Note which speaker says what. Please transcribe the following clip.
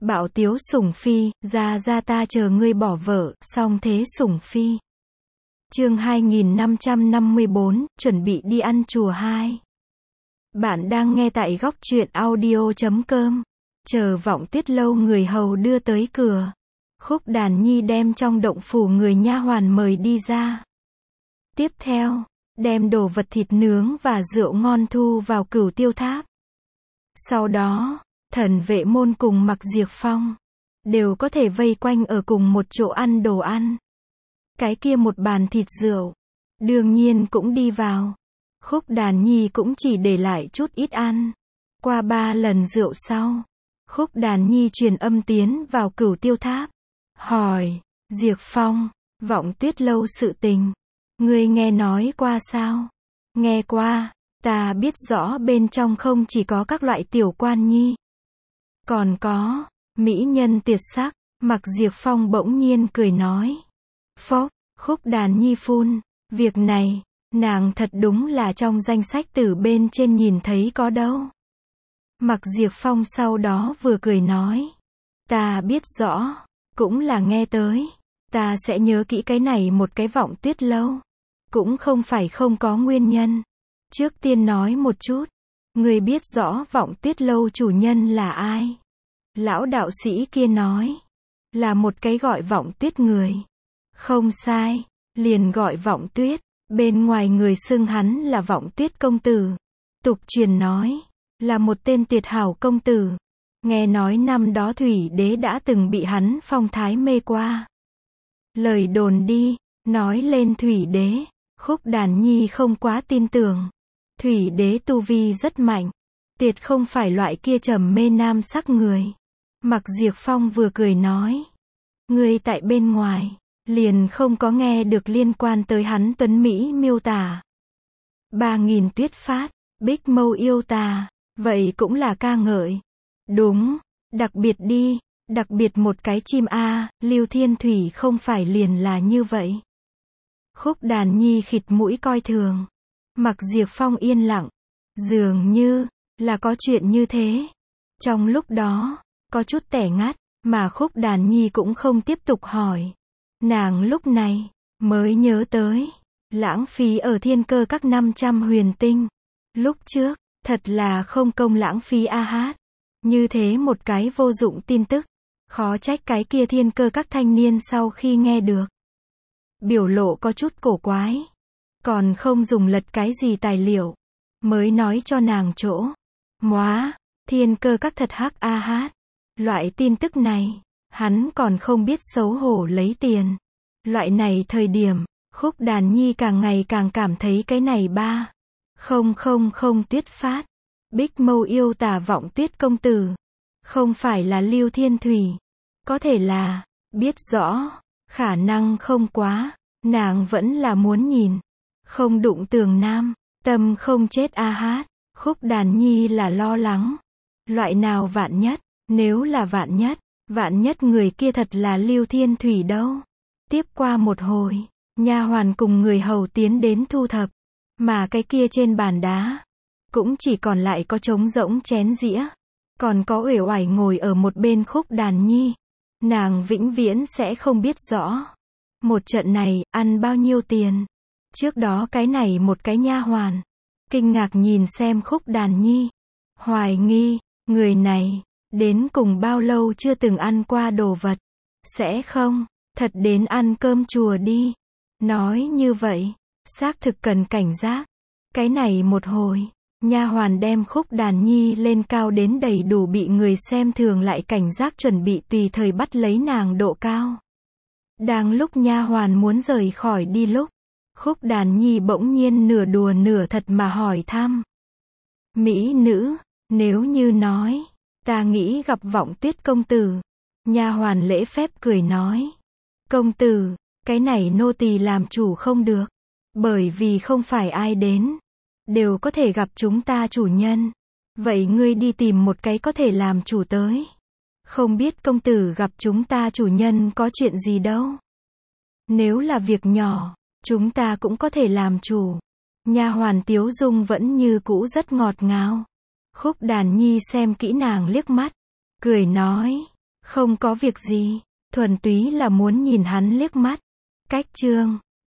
Speaker 1: Bảo Tiếu Sủng Phi, ra ta chờ ngươi bỏ vợ, song thế Sủng Phi. Chương 2554, chuẩn bị đi ăn chùa 2. Bạn đang nghe tại góc truyện audio.com. Chờ Vọng Tuyết lâu người hầu đưa tới cửa. Khúc Đàn Nhi đem trong động phủ người nha hoàn mời đi ra. Tiếp theo, đem đồ vật thịt nướng và rượu ngon thu vào Cửu Tiêu Tháp. Sau đó, Thần Vệ Môn cùng Mặc Diệp Phong đều có thể vây quanh ở cùng một chỗ ăn đồ ăn. Cái kia một bàn thịt rượu, đương nhiên cũng đi vào. Khúc Đàn Nhi cũng chỉ để lại chút ít ăn. Qua 3 lần rượu sau, Khúc Đàn Nhi truyền âm tiến vào Cửu Tiêu Tháp. Hỏi, Diệp Phong, Vọng Tuyết lâu sự tình, ngươi nghe nói qua sao? Nghe qua, ta biết rõ bên trong không chỉ có các loại tiểu quan nhi, còn có mỹ nhân tuyệt sắc. Mặc Diệp Phong bỗng nhiên cười nói. Phốc, Khúc Đàn Nhi phun, việc này, nàng thật đúng là trong danh sách từ bên trên nhìn thấy có đâu. Mặc Diệp Phong sau đó vừa cười nói. Ta biết rõ, cũng là nghe tới. Ta sẽ nhớ kỹ cái này một cái Vọng Tuyết lâu. Cũng không phải không có nguyên nhân. Trước tiên nói một chút. Ngươi biết rõ Vọng Tuyết lâu chủ nhân là ai? Lão đạo sĩ kia nói. Là một cái gọi Vọng Tuyết người. Không sai, liền gọi Vọng Tuyết. Bên ngoài người xưng hắn là Vọng Tuyết công tử. Tục truyền nói, là một tên tuyệt hảo công tử. Nghe nói năm đó Thủy Đế đã từng bị hắn phong thái mê qua. Lời đồn đi, nói lên Thủy Đế, Khúc Đàn Nhi không quá tin tưởng. Thủy Đế tu vi rất mạnh, tuyệt không phải loại kia trầm mê nam sắc người. Mặc Diệp Phong vừa cười nói. Ngươi tại bên ngoài, liền không có nghe được liên quan tới hắn tuấn Mỹ miêu tả. 3000 tuyết phát, bích mâu yêu tà, vậy cũng là ca ngợi. Đúng, đặc biệt đi, đặc biệt một cái chim A, Lưu Thiên Thủy không phải liền là như vậy. Khúc Đàn Nhi khịt mũi coi thường. Mặc Diệp Phong yên lặng, dường như là có chuyện như thế. Trong lúc đó, có chút tẻ ngắt, mà Khúc Đàn Nhi cũng không tiếp tục hỏi. Nàng lúc này mới nhớ tới, lãng phí ở Thiên Cơ các 500 huyền tinh. Lúc trước, thật là không công lãng phí a hát. Như thế một cái vô dụng tin tức, khó trách cái kia Thiên Cơ các thanh niên sau khi nghe được, biểu lộ có chút cổ quái. Còn không dùng lật cái gì tài liệu, mới nói cho nàng chỗ. Móa, Thiên Cơ các thật hắc a hát. Loại tin tức này, hắn còn không biết xấu hổ lấy tiền. Loại này thời điểm, Khúc Đàn Nhi càng ngày càng cảm thấy cái này không tuyết phát. Bích mâu yêu tà Vọng Tuyết công tử. Không phải là Lưu Thiên Thủy. Có thể là, biết rõ, khả năng không quá, nàng vẫn là muốn nhìn. Không đụng tường nam, tâm không chết a hát. Khúc Đàn Nhi là lo lắng. Loại nào vạn nhất, nếu là vạn nhất người kia thật là Lưu Thiên Thủy đâu. Tiếp qua một hồi, nha hoàn cùng người hầu tiến đến thu thập, mà cái kia trên bàn đá, cũng chỉ còn lại có trống rỗng chén dĩa, còn có uể oải ngồi ở một bên Khúc Đàn Nhi. Nàng vĩnh viễn sẽ không biết rõ, một trận này, ăn bao nhiêu tiền. Trước đó cái này một cái nha hoàn, kinh ngạc nhìn xem Khúc Đàn Nhi, hoài nghi, người này, đến cùng bao lâu chưa từng ăn qua đồ vật, sẽ không, thật đến ăn cơm chùa đi. Nói như vậy, xác thực cần cảnh giác. Cái này một hồi, nha hoàn đem Khúc Đàn Nhi lên cao đến đầy đủ bị người xem thường lại cảnh giác chuẩn bị tùy thời bắt lấy nàng độ cao. Đang lúc nha hoàn muốn rời khỏi đi lúc, Khúc Đàn Nhi bỗng nhiên nửa đùa nửa thật mà hỏi thăm. Mỹ nữ, nếu như nói, ta nghĩ gặp Vọng Tuyết công tử. Nha hoàn lễ phép cười nói. Công tử, cái này nô tỳ làm chủ không được. Bởi vì không phải ai đến đều có thể gặp chúng ta chủ nhân. Vậy ngươi đi tìm một cái có thể làm chủ tới. Không biết công tử gặp chúng ta chủ nhân có chuyện gì đâu. Nếu là việc nhỏ, chúng ta cũng có thể làm chủ. Nha hoàn Tiếu Dung vẫn như cũ rất ngọt ngào. Khúc Đàn Nhi xem kỹ nàng liếc mắt, cười nói, Không có việc gì, thuần túy là muốn nhìn hắn liếc mắt. Cách chương